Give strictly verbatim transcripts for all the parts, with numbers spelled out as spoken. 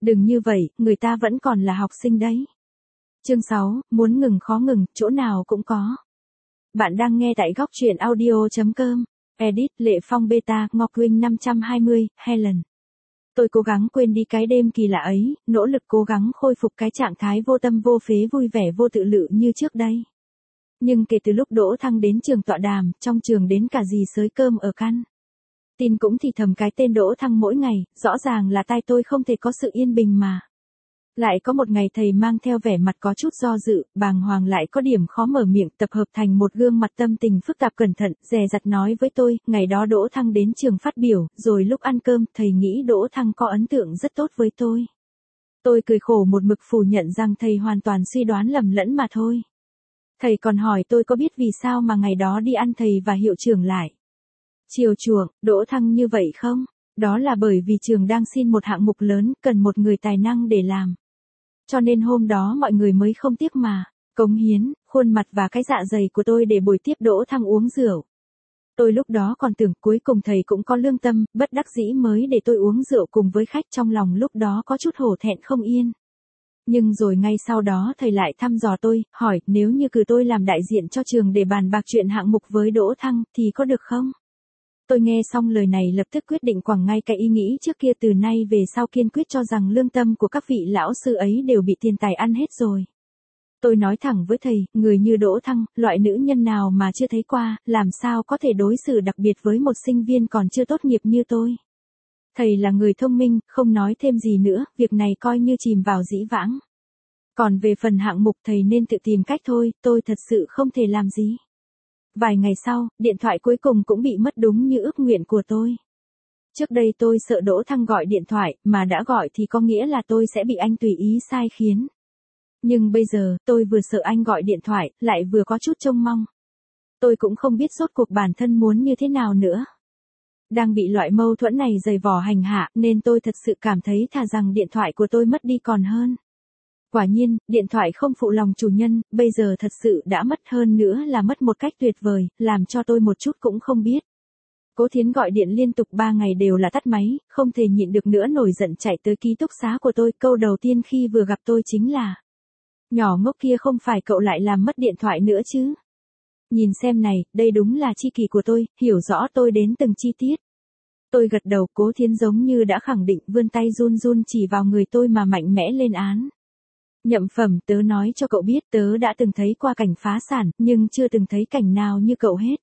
Đừng như vậy, người ta vẫn còn là học sinh đấy. Chương sáu, muốn ngừng khó ngừng, chỗ nào cũng có. Bạn đang nghe tại góc truyện audio chấm com. Edit, Lệ Phong Beta, Ngọc Huynh năm trăm hai mươi, Helen. Tôi cố gắng quên đi cái đêm kỳ lạ ấy, nỗ lực cố gắng khôi phục cái trạng thái vô tâm vô phế vui vẻ vô tự lự như trước đây. Nhưng kể từ lúc Đỗ Thăng đến trường tọa đàm, trong trường đến cả dì xới cơm ở căn. Tin cũng thì thầm cái tên Đỗ Thăng mỗi ngày, rõ ràng là tai tôi không thể có sự yên bình mà. Lại có một ngày thầy mang theo vẻ mặt có chút do dự, bàng hoàng lại có điểm khó mở miệng tập hợp thành một gương mặt tâm tình phức tạp cẩn thận, dè dặt nói với tôi, ngày đó Đỗ Thăng đến trường phát biểu, rồi lúc ăn cơm, thầy nghĩ Đỗ Thăng có ấn tượng rất tốt với tôi. Tôi cười khổ một mực phủ nhận rằng thầy hoàn toàn suy đoán lầm lẫn mà thôi. Thầy còn hỏi tôi có biết vì sao mà ngày đó đi ăn thầy và hiệu trưởng lại chiều chuộng Đỗ Thăng như vậy không? Đó là bởi vì trường đang xin một hạng mục lớn, cần một người tài năng để làm. Cho nên hôm đó mọi người mới không tiếc mà cống hiến khuôn mặt và cái dạ dày của tôi để bồi tiếp Đỗ Thăng uống rượu. Tôi lúc đó còn tưởng cuối cùng thầy cũng có lương tâm, bất đắc dĩ mới để tôi uống rượu cùng với khách, trong lòng lúc đó có chút hổ thẹn không yên. Nhưng rồi ngay sau đó thầy lại thăm dò tôi, hỏi nếu như cử tôi làm đại diện cho trường để bàn bạc chuyện hạng mục với Đỗ Thăng thì có được không? Tôi nghe xong lời này lập tức quyết định quẳng ngay cái ý nghĩ trước kia, từ nay về sau kiên quyết cho rằng lương tâm của các vị lão sư ấy đều bị tiền tài ăn hết rồi. Tôi nói thẳng với thầy, người như Đỗ Thăng, loại nữ nhân nào mà chưa thấy qua, làm sao có thể đối xử đặc biệt với một sinh viên còn chưa tốt nghiệp như tôi. Thầy là người thông minh, không nói thêm gì nữa, việc này coi như chìm vào dĩ vãng. Còn về phần hạng mục thầy nên tự tìm cách thôi, tôi thật sự không thể làm gì. Vài ngày sau, điện thoại cuối cùng cũng bị mất đúng như ước nguyện của tôi. Trước đây tôi sợ Đỗ Thăng gọi điện thoại, mà đã gọi thì có nghĩa là tôi sẽ bị anh tùy ý sai khiến. Nhưng bây giờ, tôi vừa sợ anh gọi điện thoại, lại vừa có chút trông mong. Tôi cũng không biết rốt cuộc bản thân muốn như thế nào nữa. Đang bị loại mâu thuẫn này dày vò hành hạ, nên tôi thật sự cảm thấy thà rằng điện thoại của tôi mất đi còn hơn. Quả nhiên, điện thoại không phụ lòng chủ nhân, bây giờ thật sự đã mất, hơn nữa là mất một cách tuyệt vời, làm cho tôi một chút cũng không biết. Cố Thiến gọi điện liên tục ba ngày đều là tắt máy, không thể nhịn được nữa nổi giận chạy tới ký túc xá của tôi, câu đầu tiên khi vừa gặp tôi chính là: nhỏ ngốc kia, không phải cậu lại làm mất điện thoại nữa chứ? Nhìn xem này, đây đúng là chi kỷ của tôi, hiểu rõ tôi đến từng chi tiết. Tôi gật đầu, Cố Thiến giống như đã khẳng định, vươn tay run run chỉ vào người tôi mà mạnh mẽ lên án. Nhậm Phẩm, tớ nói cho cậu biết, tớ đã từng thấy qua cảnh phá sản, nhưng chưa từng thấy cảnh nào như cậu hết.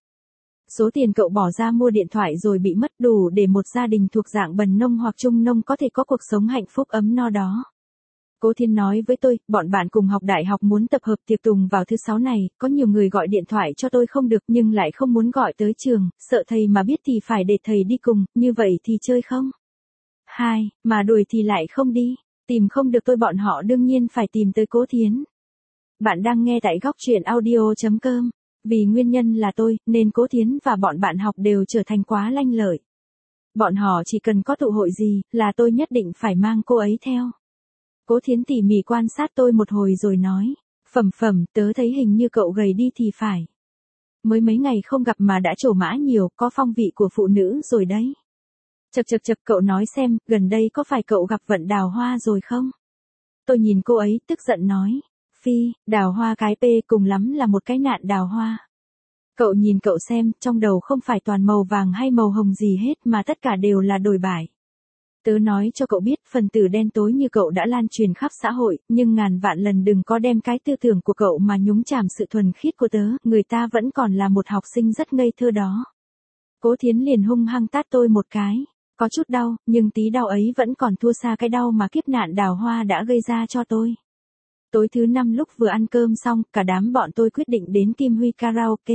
Số tiền cậu bỏ ra mua điện thoại rồi bị mất đủ để một gia đình thuộc dạng bần nông hoặc trung nông có thể có cuộc sống hạnh phúc ấm no đó. Cố Thiên nói với tôi, bọn bạn cùng học đại học muốn tập hợp tiệc tùng vào thứ sáu này, có nhiều người gọi điện thoại cho tôi không được nhưng lại không muốn gọi tới trường, sợ thầy mà biết thì phải để thầy đi cùng, như vậy thì chơi không? Hai, mà đuổi thì lại không đi. Tìm không được tôi, bọn họ đương nhiên phải tìm tới Cố Thiến. Bạn đang nghe tại góc truyện audio chấm com. Vì nguyên nhân là tôi, nên Cố Thiến và bọn bạn học đều trở thành quá lanh lợi. Bọn họ chỉ cần có tụ hội gì, là tôi nhất định phải mang cô ấy theo. Cố Thiến tỉ mỉ quan sát tôi một hồi rồi nói, Phẩm Phẩm, tớ thấy hình như cậu gầy đi thì phải. Mới mấy ngày không gặp mà đã trổ mã nhiều, có phong vị của phụ nữ rồi đấy. Chậc chậc chậc, cậu nói xem, gần đây có phải cậu gặp vận Đào Hoa rồi không? Tôi nhìn cô ấy, tức giận nói, phi, Đào Hoa cái p cùng lắm là một cái nạn đào hoa. Cậu nhìn cậu xem, trong đầu không phải toàn màu vàng hay màu hồng gì hết mà tất cả đều là đồi bại. Tớ nói cho cậu biết, phần tử đen tối như cậu đã lan truyền khắp xã hội, nhưng ngàn vạn lần đừng có đem cái tư tưởng của cậu mà nhúng chàm sự thuần khiết của tớ, người ta vẫn còn là một học sinh rất ngây thơ đó. Cố Thiến liền hung hăng tát tôi một cái. Có chút đau, nhưng tí đau ấy vẫn còn thua xa cái đau mà kiếp nạn Đào Hoa đã gây ra cho tôi. Tối thứ năm lúc vừa ăn cơm xong, cả đám bọn tôi quyết định đến Kim Huy Karaoke.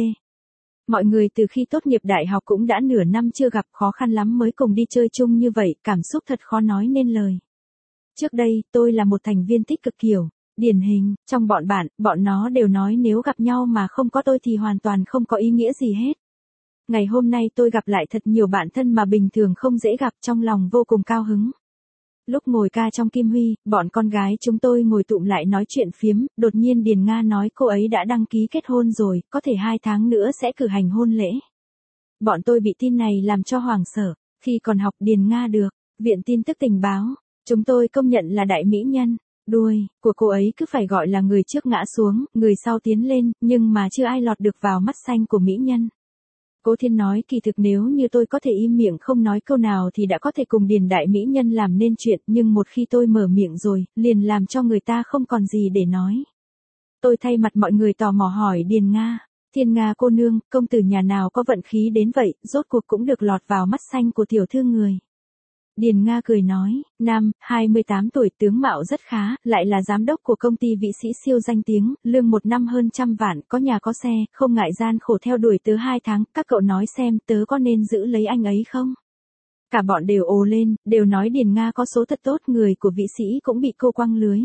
Mọi người từ khi tốt nghiệp đại học cũng đã nửa năm chưa gặp, khó khăn lắm mới cùng đi chơi chung như vậy, cảm xúc thật khó nói nên lời. Trước đây, tôi là một thành viên tích cực kiểu, điển hình, trong bọn bạn, bọn nó đều nói nếu gặp nhau mà không có tôi thì hoàn toàn không có ý nghĩa gì hết. Ngày hôm nay tôi gặp lại thật nhiều bạn thân mà bình thường không dễ gặp, trong lòng vô cùng cao hứng. Lúc ngồi ca trong Kim Huy, bọn con gái chúng tôi ngồi tụm lại nói chuyện phiếm, đột nhiên Điền Nga nói cô ấy đã đăng ký kết hôn rồi, có thể hai tháng nữa sẽ cử hành hôn lễ. Bọn tôi bị tin này làm cho hoảng sợ, khi còn học Điền Nga được Viện Tin tức tình báo, Chúng tôi công nhận là đại mỹ nhân. Đuôi của cô ấy cứ phải gọi là người trước ngã xuống, người sau tiến lên, nhưng mà chưa ai lọt được vào mắt xanh của mỹ nhân. Cố Thiên nói kỳ thực nếu như tôi có thể im miệng không nói câu nào thì đã có thể cùng Điền đại mỹ nhân làm nên chuyện, nhưng một khi tôi mở miệng rồi, liền làm cho người ta không còn gì để nói. Tôi thay mặt mọi người tò mò hỏi Điền Nga, Thiên Nga cô nương, công tử nhà nào có vận khí đến vậy, rốt cuộc cũng được lọt vào mắt xanh của tiểu thư người. Điền Nga cười nói, nam, hai mươi tám tuổi, tướng mạo rất khá, lại là giám đốc của công ty vị sĩ siêu danh tiếng, lương một năm hơn trăm vạn, có nhà có xe, không ngại gian khổ theo đuổi tớ hai tháng, các cậu nói xem tớ có nên giữ lấy anh ấy không? Cả bọn đều ồ lên, đều nói Điền Nga có số thật tốt, người của vị sĩ cũng bị cô quăng lưới.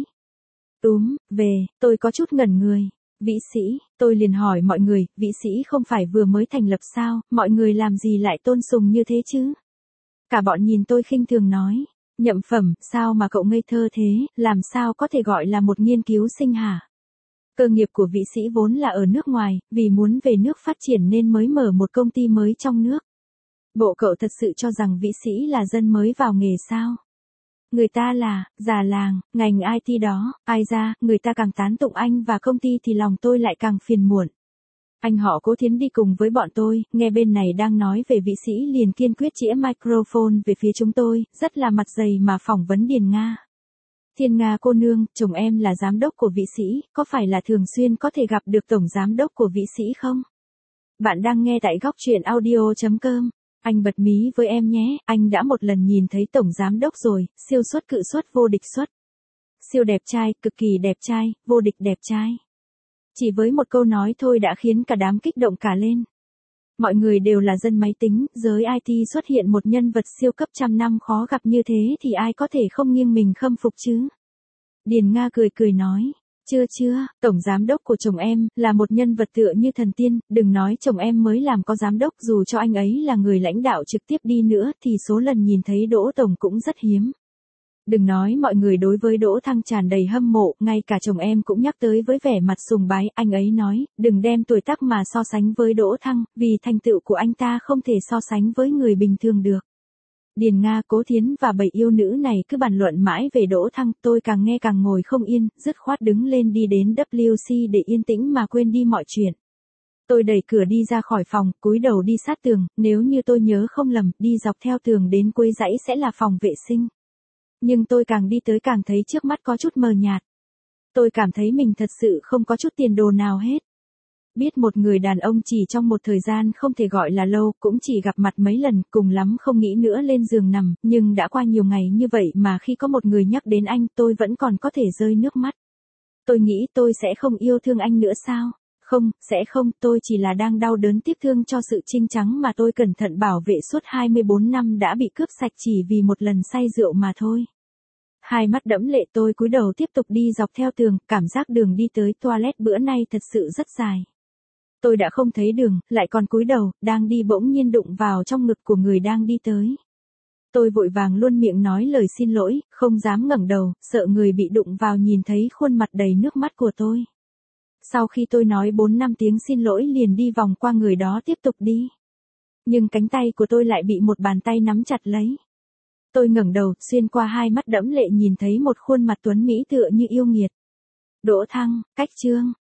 Túm, về, tôi có chút ngẩn người. Vị sĩ, tôi liền hỏi mọi người, vị sĩ không phải vừa mới thành lập sao, mọi người làm gì lại tôn sùng như thế chứ? Cả bọn nhìn tôi khinh thường nói, Nhậm Phẩm, sao mà cậu ngây thơ thế, làm sao có thể gọi là một nghiên cứu sinh hả? Cơ nghiệp của vị sĩ vốn là ở nước ngoài, vì muốn về nước phát triển nên mới mở một công ty mới trong nước. Bộ cậu thật sự cho rằng vị sĩ là dân mới vào nghề sao? Người ta là, già làng, ngành i tê đó, ai ra, người ta càng tán tụng anh và công ty thì lòng tôi lại càng phiền muộn. Anh họ Cố Thiến đi cùng với bọn tôi, nghe bên này đang nói về vị sĩ liền kiên quyết chĩa microphone về phía chúng tôi, rất là mặt dày mà phỏng vấn Điền Nga. Thiên Nga cô nương, chồng em là giám đốc của vị sĩ, có phải là thường xuyên có thể gặp được tổng giám đốc của vị sĩ không? Bạn đang nghe tại góc truyện audio chấm com. Anh bật mí với em nhé, anh đã một lần nhìn thấy tổng giám đốc rồi, siêu xuất cự xuất vô địch xuất. Siêu đẹp trai, cực kỳ đẹp trai, vô địch đẹp trai. Chỉ với một câu nói thôi đã khiến cả đám kích động cả lên. Mọi người đều là dân máy tính, giới i tê xuất hiện một nhân vật siêu cấp trăm năm khó gặp như thế thì ai có thể không nghiêng mình khâm phục chứ? Điền Nga cười cười nói, chưa chưa, tổng giám đốc của chồng em, là một nhân vật tựa như thần tiên, đừng nói chồng em mới làm có giám đốc, dù cho anh ấy là người lãnh đạo trực tiếp đi nữa thì số lần nhìn thấy Đỗ Tổng cũng rất hiếm. Đừng nói mọi người đối với Đỗ Thăng tràn đầy hâm mộ, ngay cả chồng em cũng nhắc tới với vẻ mặt sùng bái, anh ấy nói, đừng đem tuổi tác mà so sánh với Đỗ Thăng, vì thành tựu của anh ta không thể so sánh với người bình thường được. Điền Nga, Cố Thiến và bảy yêu nữ này cứ bàn luận mãi về Đỗ Thăng, tôi càng nghe càng ngồi không yên, dứt khoát đứng lên đi đến vê kép xê để yên tĩnh mà quên đi mọi chuyện. Tôi đẩy cửa đi ra khỏi phòng, cúi đầu đi sát tường, nếu như tôi nhớ không lầm, đi dọc theo tường đến cuối dãy sẽ là phòng vệ sinh. Nhưng tôi càng đi tới càng thấy trước mắt có chút mờ nhạt. Tôi cảm thấy mình thật sự không có chút tiền đồ nào hết. Biết một người đàn ông chỉ trong một thời gian không thể gọi là lâu, cũng chỉ gặp mặt mấy lần, cùng lắm không nghĩ nữa lên giường nằm, nhưng đã qua nhiều ngày như vậy mà khi có một người nhắc đến anh tôi vẫn còn có thể rơi nước mắt. Tôi nghĩ tôi sẽ không yêu thương anh nữa sao? Không, sẽ không, tôi chỉ là đang đau đớn tiếc thương cho sự trinh trắng mà tôi cẩn thận bảo vệ suốt hai mươi bốn năm đã bị cướp sạch chỉ vì một lần say rượu mà thôi. Hai mắt đẫm lệ tôi cúi đầu tiếp tục đi dọc theo tường, cảm giác đường đi tới toilet bữa nay thật sự rất dài. Tôi đã không thấy đường, lại còn cúi đầu, đang đi bỗng nhiên đụng vào trong ngực của người đang đi tới. Tôi vội vàng luôn miệng nói lời xin lỗi, không dám ngẩng đầu, sợ người bị đụng vào nhìn thấy khuôn mặt đầy nước mắt của tôi. Sau khi tôi nói bốn năm tiếng xin lỗi liền đi vòng qua người đó tiếp tục đi. Nhưng cánh tay của tôi lại bị một bàn tay nắm chặt lấy. Tôi ngẩng đầu, xuyên qua hai mắt đẫm lệ nhìn thấy một khuôn mặt tuấn mỹ tựa như yêu nghiệt. Đỗ Thăng, Cách Trương,